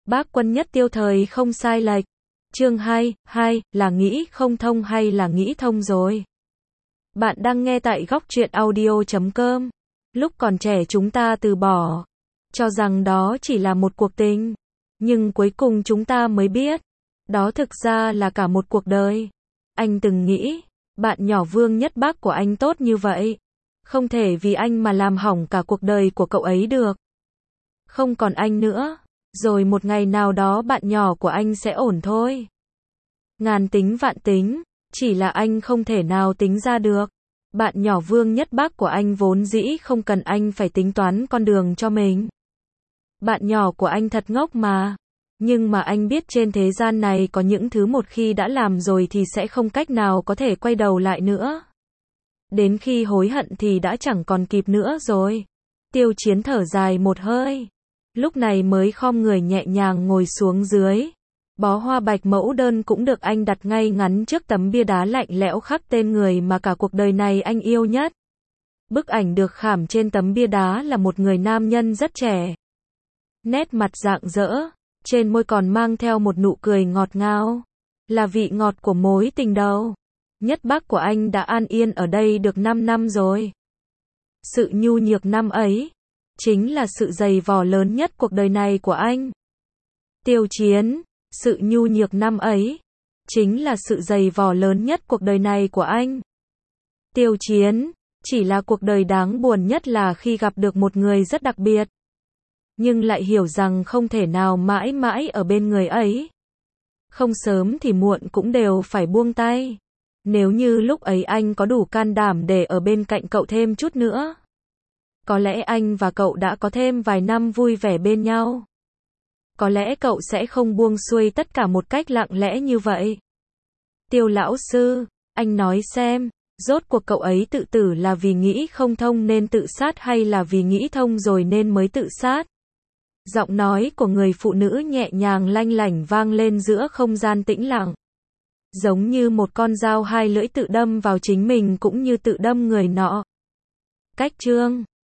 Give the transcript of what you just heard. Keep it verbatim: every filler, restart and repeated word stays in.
Bác Quân Nhất Tiêu thời không sai lệch. Chương hai, hai, là nghĩ không thông hay là nghĩ thông rồi? Bạn đang nghe tại góc truyện audio chấm com. Lúc còn trẻ chúng ta từ bỏ, cho rằng đó chỉ là một cuộc tình. Nhưng cuối cùng chúng ta mới biết, đó thực ra là cả một cuộc đời. Anh từng nghĩ, bạn nhỏ Vương Nhất Bác của anh tốt như vậy. Không thể vì anh mà làm hỏng cả cuộc đời của cậu ấy được. Không còn anh nữa, rồi một ngày nào đó bạn nhỏ của anh sẽ ổn thôi. Ngàn tính vạn tính, chỉ là anh không thể nào tính ra được. Bạn nhỏ Vương Nhất Bác của anh vốn dĩ không cần anh phải tính toán con đường cho mình. Bạn nhỏ của anh thật ngốc mà. Nhưng mà anh biết trên thế gian này có những thứ một khi đã làm rồi thì sẽ không cách nào có thể quay đầu lại nữa. Đến khi hối hận thì đã chẳng còn kịp nữa rồi. Tiêu Chiến thở dài một hơi. Lúc này mới khom người nhẹ nhàng ngồi xuống dưới. Bó hoa bạch mẫu đơn cũng được anh đặt ngay ngắn trước tấm bia đá lạnh lẽo khắc tên người mà cả cuộc đời này anh yêu nhất. Bức ảnh được khảm trên tấm bia đá là một người nam nhân rất trẻ. Nét mặt rạng rỡ, trên môi còn mang theo một nụ cười ngọt ngào. Là vị ngọt của mối tình đầu. Nhất Bác của anh đã an yên ở đây được năm năm rồi. Sự nhu nhược năm ấy, chính là sự dày vò lớn nhất cuộc đời này của anh. Tiêu Chiến, sự nhu nhược năm ấy, chính là sự dày vò lớn nhất cuộc đời này của anh. Tiêu Chiến, chỉ là cuộc đời đáng buồn nhất là khi gặp được một người rất đặc biệt. Nhưng lại hiểu rằng không thể nào mãi mãi ở bên người ấy. Không sớm thì muộn cũng đều phải buông tay. Nếu như lúc ấy anh có đủ can đảm để ở bên cạnh cậu thêm chút nữa, có lẽ anh và cậu đã có thêm vài năm vui vẻ bên nhau. Có lẽ cậu sẽ không buông xuôi tất cả một cách lặng lẽ như vậy. Tiêu lão sư, anh nói xem, rốt cuộc cậu ấy tự tử là vì nghĩ không thông nên tự sát hay là vì nghĩ thông rồi nên mới tự sát? Giọng nói của người phụ nữ nhẹ nhàng lanh lảnh vang lên giữa không gian tĩnh lặng. Giống như một con dao hai lưỡi tự đâm vào chính mình cũng như tự đâm người nọ. Cách chương